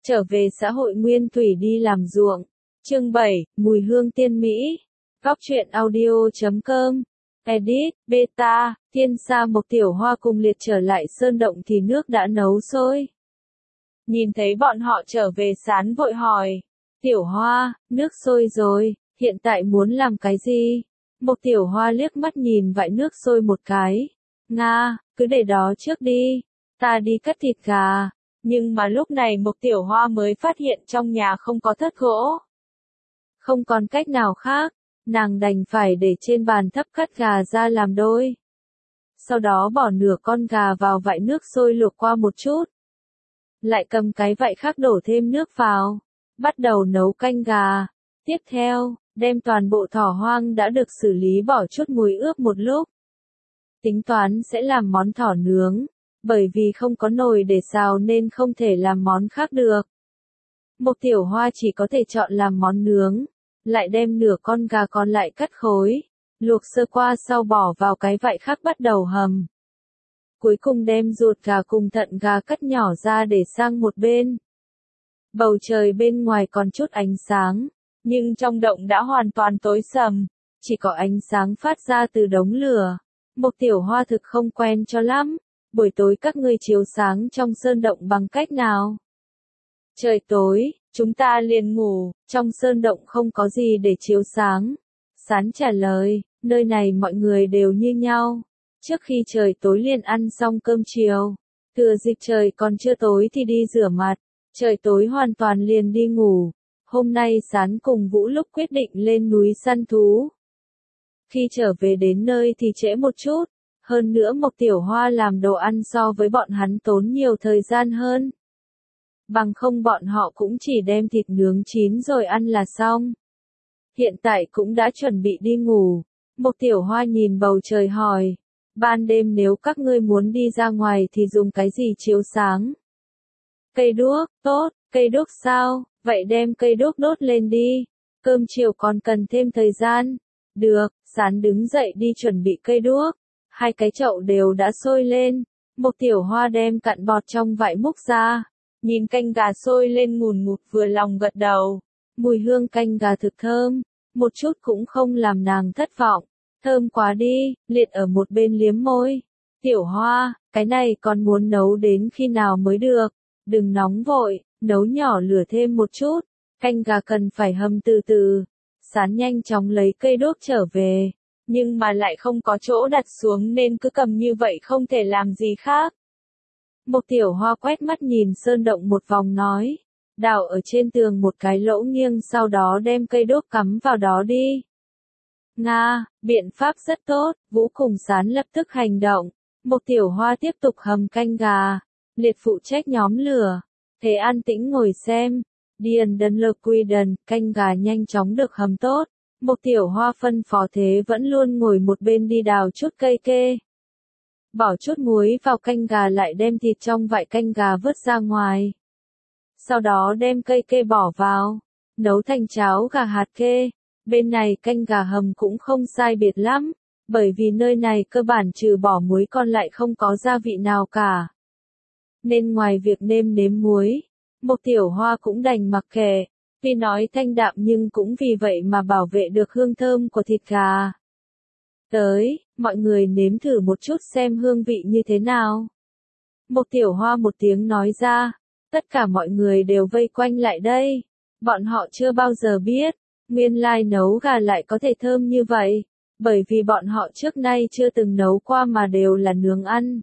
Trở về xã hội nguyên thủy đi làm ruộng. Chương 7, mùi hương tiên mỹ. Góc truyện audio.com. Edit, beta, Thiên Sa Mộc Tiểu Hoa cùng Liệt trở lại sơn động thì nước đã nấu sôi. Nhìn thấy bọn họ trở về Sán vội hỏi. Tiểu Hoa, nước sôi rồi, hiện tại muốn làm cái gì? Mộc Tiểu Hoa liếc mắt nhìn vại nước sôi một cái. Nga, cứ để đó trước đi. Ta đi cắt thịt gà. Nhưng mà lúc này Mộc Tiểu Hoa mới phát hiện trong nhà không có thớt gỗ. Không còn cách nào khác, nàng đành phải để trên bàn thấp cắt gà ra làm đôi. Sau đó bỏ nửa con gà vào vại nước sôi luộc qua một chút. Lại cầm cái vại khác đổ thêm nước vào, bắt đầu nấu canh gà. Tiếp theo, đem toàn bộ thỏ hoang đã được xử lý bỏ chút muối ướp một lúc. Tính toán sẽ làm món thỏ nướng. Bởi vì không có nồi để xào nên không thể làm món khác được. Mộc Tiểu Hoa chỉ có thể chọn làm món nướng. Lại đem nửa con gà còn lại cắt khối. Luộc sơ qua sau bỏ vào cái vại khác bắt đầu hầm. Cuối cùng đem ruột gà cùng thận gà cắt nhỏ ra để sang một bên. Bầu trời bên ngoài còn chút ánh sáng. Nhưng trong động đã hoàn toàn tối sầm. Chỉ có ánh sáng phát ra từ đống lửa. Mộc Tiểu Hoa thực không quen cho lắm. Buổi tối các ngươi chiếu sáng trong sơn động bằng cách nào? Trời tối, chúng ta liền ngủ, trong sơn động không có gì để chiếu sáng. Sán trả lời, nơi này mọi người đều như nhau. Trước khi trời tối liền ăn xong cơm chiều. Thừa dịp trời còn chưa tối thì đi rửa mặt. Trời tối hoàn toàn liền đi ngủ. Hôm nay Sán cùng Vũ Lúc quyết định lên núi săn thú. Khi trở về đến nơi thì trễ một chút. Hơn nữa Mộc Tiểu Hoa làm đồ ăn so với bọn hắn tốn nhiều thời gian hơn. Bằng không bọn họ cũng chỉ đem thịt nướng chín rồi ăn là xong. Hiện tại cũng đã chuẩn bị đi ngủ. Mộc Tiểu Hoa nhìn bầu trời hỏi. Ban đêm nếu các ngươi muốn đi ra ngoài thì dùng cái gì chiếu sáng? Cây đuốc, tốt, cây đuốc sao? Vậy đem cây đuốc đốt lên đi. Cơm chiều còn cần thêm thời gian. Được, Sán đứng dậy đi chuẩn bị cây đuốc. Hai cái chậu đều đã sôi lên. Mộc Tiểu Hoa đem cặn bọt trong vại múc ra. Nhìn canh gà sôi lên ngùn ngụt vừa lòng gật đầu. Mùi hương canh gà thực thơm. Một chút cũng không làm nàng thất vọng. Thơm quá đi, Liệt ở một bên liếm môi. Tiểu Hoa, cái này còn muốn nấu đến khi nào mới được. Đừng nóng vội, nấu nhỏ lửa thêm một chút. Canh gà cần phải hầm từ từ. Sán nhanh chóng lấy cây đuốc trở về. Nhưng mà lại không có chỗ đặt xuống nên cứ cầm như vậy không thể làm gì khác. Mộc Tiểu Hoa quét mắt nhìn sơn động một vòng nói. Đào ở trên tường một cái lỗ nghiêng sau đó đem cây đuốc cắm vào đó đi. Nga, biện pháp rất tốt, Vũ cùng Sán lập tức hành động. Mộc Tiểu Hoa tiếp tục hầm canh gà. Liệt phụ trách nhóm lửa. Thế an tĩnh ngồi xem. Điền đần lờ quy đần, canh gà nhanh chóng được hầm tốt. Mộc Tiểu Hoa phân phó Thế vẫn luôn ngồi một bên đi đào chút cây kê. Bỏ chút muối vào canh gà lại đem thịt trong vại canh gà vớt ra ngoài. Sau đó đem cây kê bỏ vào. Nấu thành cháo gà hạt kê. Bên này canh gà hầm cũng không sai biệt lắm. Bởi vì nơi này cơ bản trừ bỏ muối còn lại không có gia vị nào cả. Nên ngoài việc nêm nếm muối, Mộc Tiểu Hoa cũng đành mặc kệ. Tuy nói thanh đạm nhưng cũng vì vậy mà bảo vệ được hương thơm của thịt gà. Tới, mọi người nếm thử một chút xem hương vị như thế nào. Mộc Tiểu Hoa một tiếng nói ra, tất cả mọi người đều vây quanh lại đây. Bọn họ chưa bao giờ biết, nguyên lai nấu gà lại có thể thơm như vậy, bởi vì bọn họ trước nay chưa từng nấu qua mà đều là nướng ăn.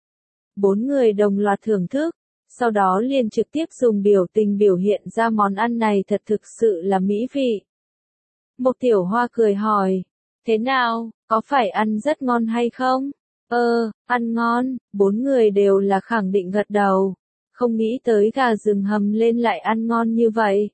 4 người đồng loạt thưởng thức. Sau đó liền trực tiếp dùng biểu tình biểu hiện ra món ăn này thật thực sự là mỹ vị. Mộc Tiểu Hoa cười hỏi, thế nào, có phải ăn rất ngon hay không? Ăn ngon, 4 người đều là khẳng định gật đầu. Không nghĩ tới gà rừng hầm lên lại ăn ngon như vậy.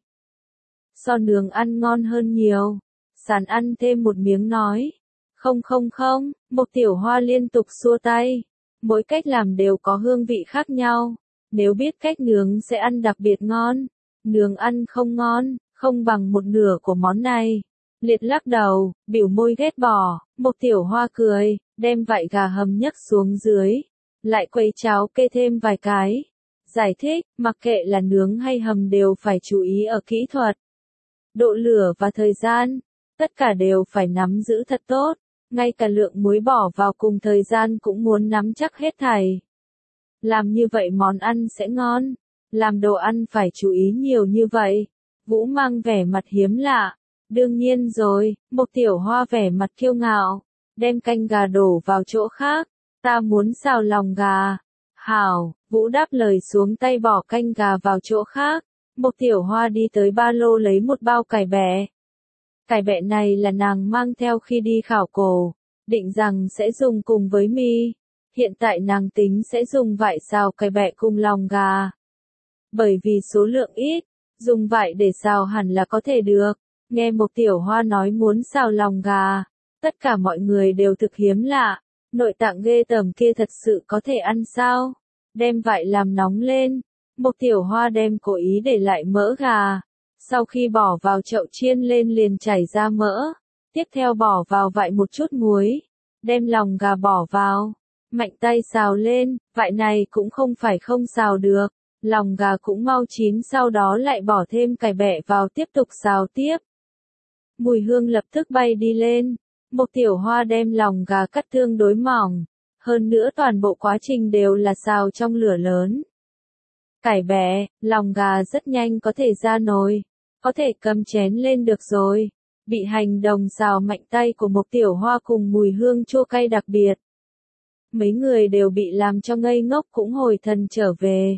So nướng ăn ngon hơn nhiều. Sán ăn thêm một miếng nói. Không, Mộc Tiểu Hoa liên tục xua tay. Mỗi cách làm đều có hương vị khác nhau. Nếu biết cách nướng sẽ ăn đặc biệt ngon. Nướng ăn không ngon, không bằng một nửa của món này. Liệt lắc đầu, biểu môi ghét bỏ. Mộc Tiểu Hoa cười, đem vại gà hầm nhấc xuống dưới. Lại quấy cháo kê thêm vài cái. Giải thích, mặc kệ là nướng hay hầm đều phải chú ý ở kỹ thuật, độ lửa và thời gian, tất cả đều phải nắm giữ thật tốt, ngay cả lượng muối bỏ vào cùng thời gian cũng muốn nắm chắc hết thảy. Làm như vậy món ăn sẽ ngon, làm đồ ăn phải chú ý nhiều như vậy. Vũ mang vẻ mặt hiếm lạ. Đương nhiên rồi, Mộc Tiểu Hoa vẻ mặt kiêu ngạo, đem canh gà đổ vào chỗ khác. Ta muốn xào lòng gà. Hảo, Vũ đáp lời xuống tay bỏ canh gà vào chỗ khác. Mộc Tiểu Hoa đi tới ba lô lấy một bao cải bẹ. Cải bẹ này là nàng mang theo khi đi khảo cổ, định rằng sẽ dùng cùng với mì. Hiện tại nàng tính sẽ dùng vải xào cải bẹ cùng lòng gà. Bởi vì số lượng ít, dùng vải để xào hẳn là có thể được. Nghe Mộc Tiểu Hoa nói muốn xào lòng gà, tất cả mọi người đều thực hiếm lạ. Nội tạng ghê tởm kia thật sự có thể ăn sao? Đem vải làm nóng lên. Mộc Tiểu Hoa đem cố ý để lại mỡ gà. Sau khi bỏ vào chậu chiên lên liền chảy ra mỡ. Tiếp theo bỏ vào vải một chút muối. Đem lòng gà bỏ vào. Mạnh tay xào lên, vải này cũng không phải không xào được. Lòng gà cũng mau chín, sau đó lại bỏ thêm cải bẹ vào tiếp tục xào tiếp. Mùi hương lập tức bay đi lên. Mộc Tiểu Hoa đem lòng gà cắt tương đối mỏng. Hơn nữa toàn bộ quá trình đều là xào trong lửa lớn. Cải bẹ, lòng gà rất nhanh có thể ra nồi. Có thể cầm chén lên được rồi. Bị hành động xào mạnh tay của Mộc Tiểu Hoa cùng mùi hương chua cay đặc biệt. Mấy người đều bị làm cho ngây ngốc cũng hồi thần trở về.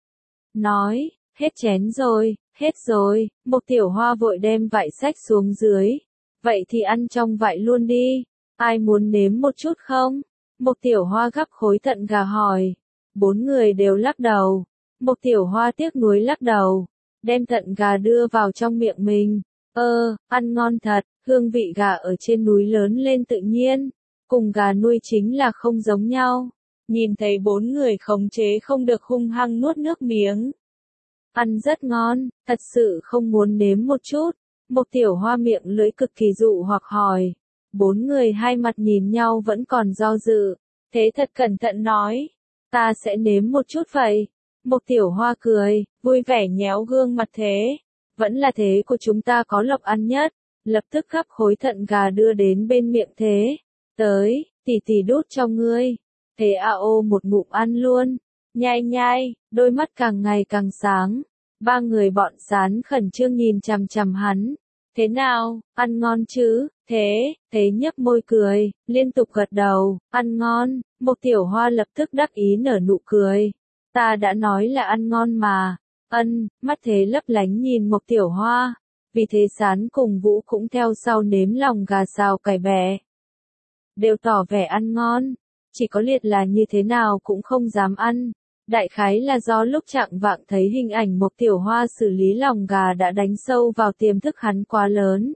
Nói, hết chén rồi, hết rồi. Mộc Tiểu Hoa vội đem vải xách xuống dưới. Vậy thì ăn trong vải luôn đi. Ai muốn nếm một chút không? Mộc Tiểu Hoa gắp khối thận gà hỏi. 4 người đều lắc đầu. Mộc Tiểu Hoa tiếc nuối lắc đầu. Đem thận gà đưa vào trong miệng mình. Ăn ngon thật, hương vị gà ở trên núi lớn lên tự nhiên. Cùng gà nuôi chính là không giống nhau. Nhìn thấy 4 người khống chế không được hung hăng nuốt nước miếng. Ăn rất ngon, thật sự không muốn nếm một chút. Mộc Tiểu Hoa miệng lưỡi cực kỳ dụ hoặc hỏi. 4 người hai mặt nhìn nhau vẫn còn do dự. Thế thật cẩn thận nói. Ta sẽ nếm một chút vậy. Mộc Tiểu Hoa cười, vui vẻ nhéo gương mặt thế. Vẫn là thế của chúng ta có lộc ăn nhất. Lập tức gắp khối thận gà đưa đến bên miệng thế. Tới, tỷ đút cho ngươi. Thế ô một ngụm ăn luôn. Nhai nhai, đôi mắt càng ngày càng sáng. 3 người bọn Sán khẩn trương nhìn chằm chằm hắn. Thế nào, ăn ngon chứ? Thế nhếch môi cười, liên tục gật đầu, ăn ngon. Mộc Tiểu Hoa lập tức đắc ý nở nụ cười. Ta đã nói là ăn ngon mà. Mắt thế lấp lánh nhìn Mộc Tiểu Hoa. Vì thế Sán cùng Vũ cũng theo sau nếm lòng gà xào cải bẹ. Đều tỏ vẻ ăn ngon. Chỉ có Liệt là như thế nào cũng không dám ăn. Đại khái là do lúc chạng vạng thấy hình ảnh Mộc Tiểu Hoa xử lý lòng gà đã đánh sâu vào tiềm thức hắn quá lớn.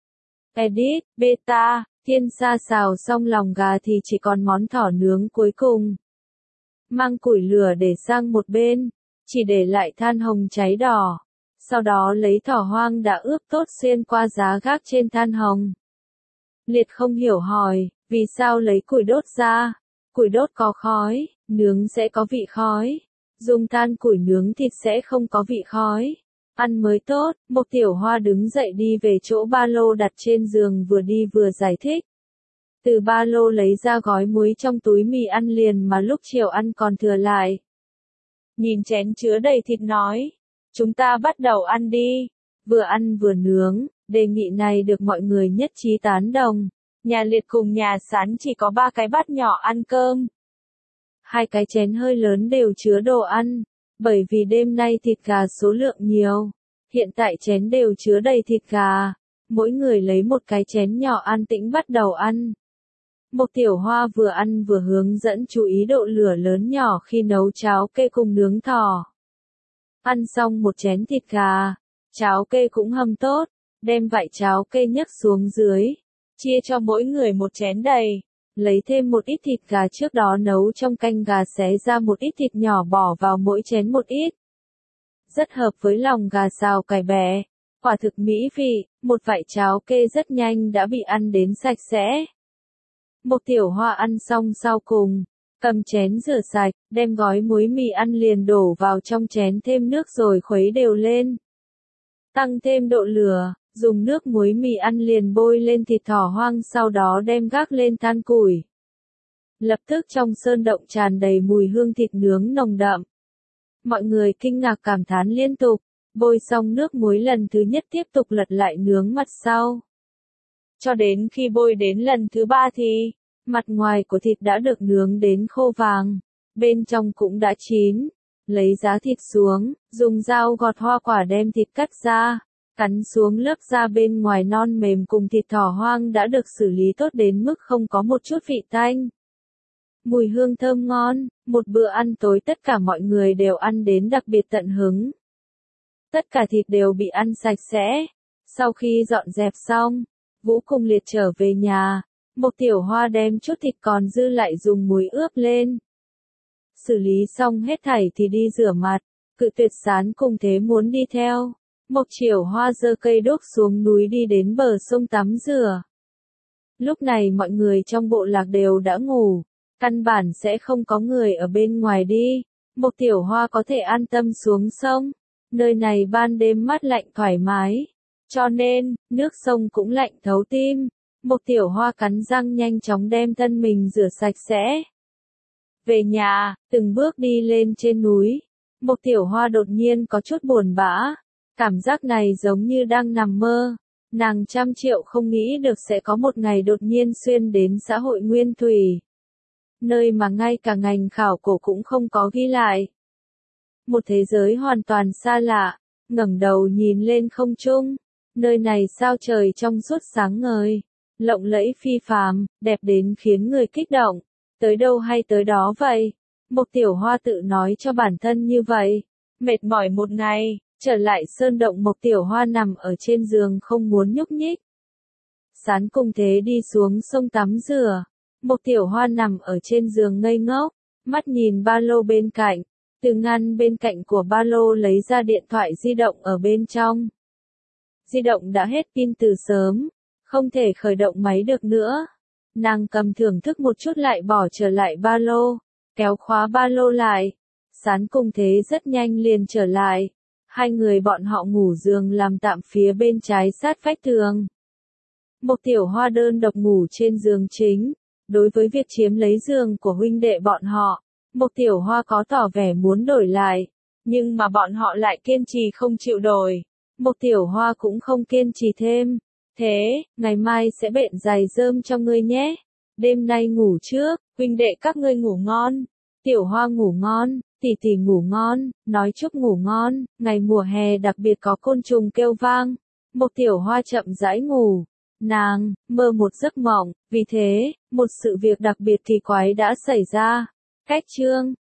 Edit, beta, Thiên Sa xào xong lòng gà thì chỉ còn món thỏ nướng cuối cùng. Mang củi lửa để sang một bên, chỉ để lại than hồng cháy đỏ. Sau đó lấy thỏ hoang đã ướp tốt xuyên qua giá gác trên than hồng. Liệt không hiểu hỏi, vì sao lấy củi đốt ra? Củi đốt có khói, nướng sẽ có vị khói. Dùng than củi nướng thịt sẽ không có vị khói. Ăn mới tốt. Mộc Tiểu Hoa đứng dậy đi về chỗ ba lô đặt trên giường, vừa đi vừa giải thích. Từ ba lô lấy ra gói muối trong túi mì ăn liền mà lúc chiều ăn còn thừa lại. Nhìn chén chứa đầy thịt nói. Chúng ta bắt đầu ăn đi. Vừa ăn vừa nướng, đề nghị này được mọi người nhất trí tán đồng. Nhà Liệt cùng nhà Sán chỉ có 3 cái bát nhỏ ăn cơm. 2 cái chén hơi lớn đều chứa đồ ăn. Bởi vì đêm nay thịt gà số lượng nhiều. Hiện tại chén đều chứa đầy thịt gà. Mỗi người lấy một cái chén nhỏ an tĩnh bắt đầu ăn. Mộc Tiểu Hoa vừa ăn vừa hướng dẫn chú ý độ lửa lớn nhỏ khi nấu cháo kê cùng nướng thỏ. Ăn xong một chén thịt gà, cháo kê cũng hầm tốt, đem vại cháo kê nhấc xuống dưới, chia cho mỗi người một chén đầy, lấy thêm một ít thịt gà trước đó nấu trong canh gà xé ra một ít thịt nhỏ bỏ vào mỗi chén một ít. Rất hợp với lòng gà xào cải bẹ, quả thực mỹ vị, một vại cháo kê rất nhanh đã bị ăn đến sạch sẽ. Mộc Tiểu Hoa ăn xong sau cùng, Cầm chén rửa sạch, đem gói muối mì ăn liền đổ vào trong chén thêm nước rồi khuấy đều lên. Tăng thêm độ lửa, dùng nước muối mì ăn liền bôi lên thịt thỏ hoang sau đó đem gác lên than củi. Lập tức trong sơn động tràn đầy mùi hương thịt nướng nồng đậm. Mọi người kinh ngạc cảm thán liên tục, bôi xong nước muối lần thứ nhất tiếp tục lật lại nướng mặt sau. Cho đến khi bôi đến lần thứ ba thì, mặt ngoài của thịt đã được nướng đến khô vàng, bên trong cũng đã chín. Lấy giá thịt xuống, dùng dao gọt hoa quả đem thịt cắt ra, cắn xuống lớp da bên ngoài non mềm cùng thịt thỏ hoang đã được xử lý tốt đến mức không có một chút vị tanh. Mùi hương thơm ngon, một bữa ăn tối tất cả mọi người đều ăn đến đặc biệt tận hứng. Tất cả thịt đều bị ăn sạch sẽ. Sau khi dọn dẹp xong, Vũ cùng Liệt trở về nhà, Mộc Tiểu Hoa đem chút thịt còn dư lại dùng muối ướp lên. Xử lý xong hết thảy thì đi rửa mặt, Cự Tuyệt Sán cùng Thế muốn đi theo. Mộc Triểu Hoa giơ cây đuốc xuống núi đi đến bờ sông tắm rửa. Lúc này mọi người trong bộ lạc đều đã ngủ, căn bản sẽ không có người ở bên ngoài đi. Mộc Tiểu Hoa có thể an tâm xuống sông. Nơi này ban đêm mát lạnh thoải mái, cho nên, nước sông cũng lạnh thấu tim. Mộc Tiểu Hoa cắn răng nhanh chóng đem thân mình rửa sạch sẽ. Về nhà, từng bước đi lên trên núi, Mộc Tiểu Hoa đột nhiên có chút buồn bã. Cảm giác này giống như đang nằm mơ. Nàng trăm triệu không nghĩ được sẽ có một ngày đột nhiên xuyên đến xã hội nguyên thủy. Nơi mà ngay cả ngành khảo cổ cũng không có ghi lại. Một thế giới hoàn toàn xa lạ, ngẩng đầu nhìn lên không trung. Nơi này sao trời trong suốt sáng ngời, lộng lẫy phi phàm, đẹp đến khiến người kích động. Tới đâu hay tới đó vậy? Mộc Tiểu Hoa tự nói cho bản thân như vậy. Mệt mỏi một ngày, trở lại sơn động Mộc Tiểu Hoa nằm ở trên giường không muốn nhúc nhích. Sán cùng Thế đi xuống sông tắm rửa. Mộc Tiểu Hoa nằm ở trên giường ngây ngốc, mắt nhìn ba lô bên cạnh. Từ ngăn bên cạnh của ba lô lấy ra điện thoại di động ở bên trong. Di động đã hết pin từ sớm, không thể khởi động máy được nữa. Nàng cầm thưởng thức một chút lại bỏ trở lại ba lô, kéo khóa ba lô lại. Sán cùng Thế rất nhanh liền trở lại. Hai người bọn họ ngủ giường làm tạm phía bên trái sát vách tường. Mộc Tiểu Hoa đơn độc ngủ trên giường chính. Đối với việc chiếm lấy giường của huynh đệ bọn họ, Mộc Tiểu Hoa có tỏ vẻ muốn đổi lại, nhưng mà bọn họ lại kiên trì không chịu đổi. Mộc Tiểu Hoa cũng không kiên trì thêm. Thế, ngày mai sẽ bện giày rơm cho ngươi nhé. Đêm nay ngủ trước, huynh đệ các ngươi ngủ ngon. Tiểu Hoa ngủ ngon, tỷ tỷ ngủ ngon, nói chúc ngủ ngon. Ngày mùa hè đặc biệt có côn trùng kêu vang. Mộc Tiểu Hoa chậm rãi ngủ. Nàng mơ một giấc mộng, vì thế, một sự việc đặc biệt kỳ quái đã xảy ra. Cách chương